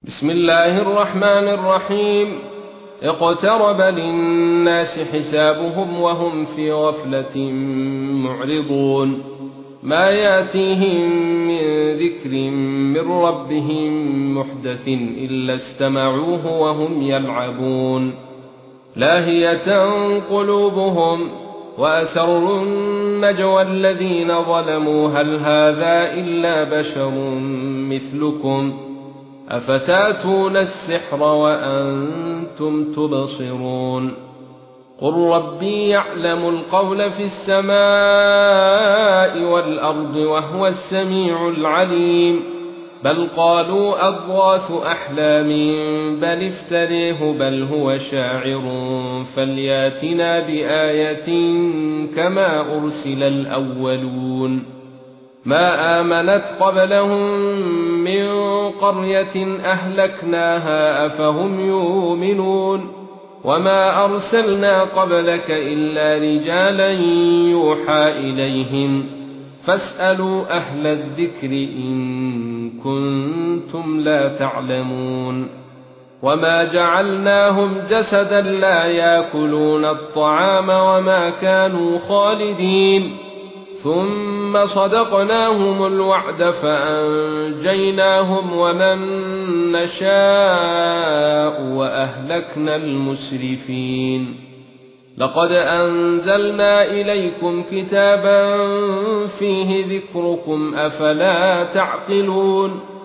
بسم الله الرحمن الرحيم. اقترب للناس حسابهم وهم في غفلة معرضون. ما ياتيهم من ذكر من ربهم محدث إلا استمعوه وهم يلعبون. لاهية قلوبهم وأسروا النجوى الذين ظلموا هل هذا إلا بشر مثلكم أفتاتون السحر وأنتم تبصرون. قل ربي يعلم القول في السماء والأرض وهو السميع العليم. بل قالوا أضغاث أحلام بل افتريه بل هو شاعر فلياتنا بآية كما أرسل الأولون. ما آمنت قبلهم من قرية أهلكناها أفهم يؤمنون. وما أرسلنا قبلك إلا رجالا يوحى إليهم فاسألوا أهل الذكر إن كنتم لا تعلمون. وما جعلناهم جسدا لا يأكلون الطعام وما كانوا خالدين ثم صدقناهم الوعد فأنجيناهم ومن نشاء وأهلكنا المسرفين. لقد أنزلنا إليكم كتابا فيه ذكركم أفلا تعقلون.